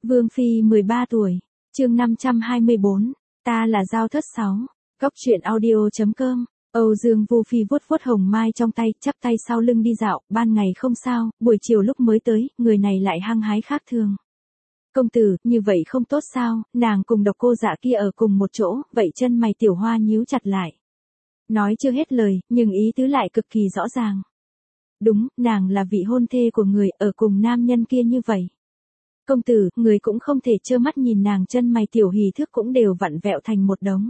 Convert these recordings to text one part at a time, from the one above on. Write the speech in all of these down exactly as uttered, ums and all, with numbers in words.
Vương Phi mười ba tuổi, chương năm trăm hai mươi bốn, ta là Giao Thất sáu, Cóc truyện audio chấm com. Âu Dương Vu Phi vuốt vuốt hồng mai trong tay, chắp tay sau lưng đi dạo, ban ngày không sao, buổi chiều lúc mới tới, người này lại hăng hái khác thường. Công tử, như vậy không tốt sao, nàng cùng độc cô dạ kia ở cùng một chỗ, vậy chân mày Tiểu Hoa nhíu chặt lại. Nói chưa hết lời, nhưng ý tứ lại cực kỳ rõ ràng. Đúng, nàng là vị hôn thê của người, ở cùng nam nhân kia như vậy. Công tử, người cũng không thể trơ mắt nhìn nàng, chân mày Tiểu Hỷ Thước cũng đều vặn vẹo thành một đống.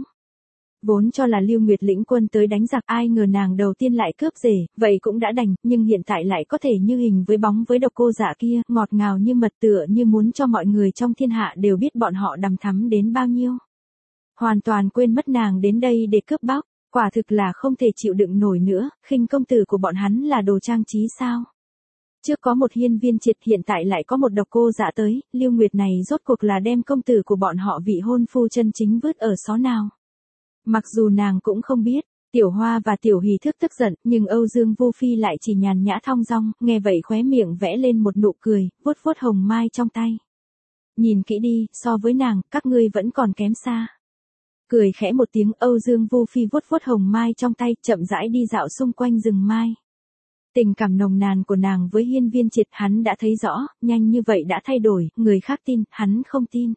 Vốn cho là Lưu Nguyệt lĩnh quân tới đánh giặc, ai ngờ nàng đầu tiên lại cướp rể, vậy cũng đã đành, nhưng hiện tại lại có thể như hình với bóng với độc cô dạ kia, ngọt ngào như mật, tựa như muốn cho mọi người trong thiên hạ đều biết bọn họ đằm thắm đến bao nhiêu. Hoàn toàn quên mất nàng đến đây để cướp bóc, quả thực là không thể chịu đựng nổi nữa, khinh công tử của bọn hắn là đồ trang trí sao? Trước có một Hiên Viên Triệt, hiện tại lại có một độc cô dạ tới, Lưu Nguyệt này rốt cuộc là đem công tử của bọn họ vị hôn phu chân chính vứt ở xó nào. Mặc dù nàng cũng không biết, Tiểu Hoa và Tiểu Hỷ Thước tức giận, nhưng Âu Dương Vu Phi lại chỉ nhàn nhã thong dong, nghe vậy khóe miệng vẽ lên một nụ cười, vuốt vuốt hồng mai trong tay. Nhìn kỹ đi, so với nàng, các ngươi vẫn còn kém xa. Cười khẽ một tiếng, Âu Dương Vu Phi vuốt vuốt hồng mai trong tay, chậm rãi đi dạo xung quanh rừng mai. Tình cảm nồng nàn của nàng với Hiên Viên Triệt hắn đã thấy rõ, nhanh như vậy đã thay đổi, người khác tin, hắn không tin.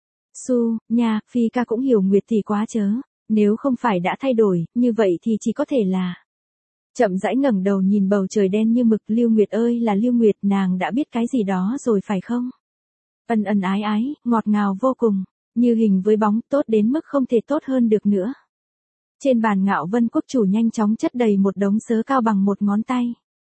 Su, nha, Phi ca cũng hiểu Nguyệt thì quá chớ. Nếu không phải đã thay đổi, như vậy thì chỉ có thể là. Chậm rãi ngẩng đầu nhìn bầu trời đen như mực, Lưu Nguyệt ơi là Lưu Nguyệt, nàng đã biết cái gì đó rồi phải không? Ân ân ái ái, ngọt ngào vô cùng, như hình với bóng, tốt đến mức không thể tốt hơn được nữa. Trên bàn Ngạo Vân quốc chủ nhanh chóng chất đầy một đống sớ cao bằng một ngón tay.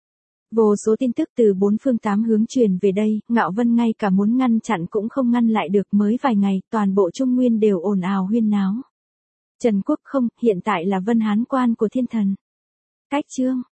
Vô số tin tức từ bốn phương tám hướng truyền về đây, Ngạo Vân ngay cả muốn ngăn chặn cũng không ngăn lại được, mới vài ngày, toàn bộ Trung Nguyên đều ồn ào huyên náo. Trần Quốc không, hiện tại là Vân Hán quan của thiên thần. Cách chương,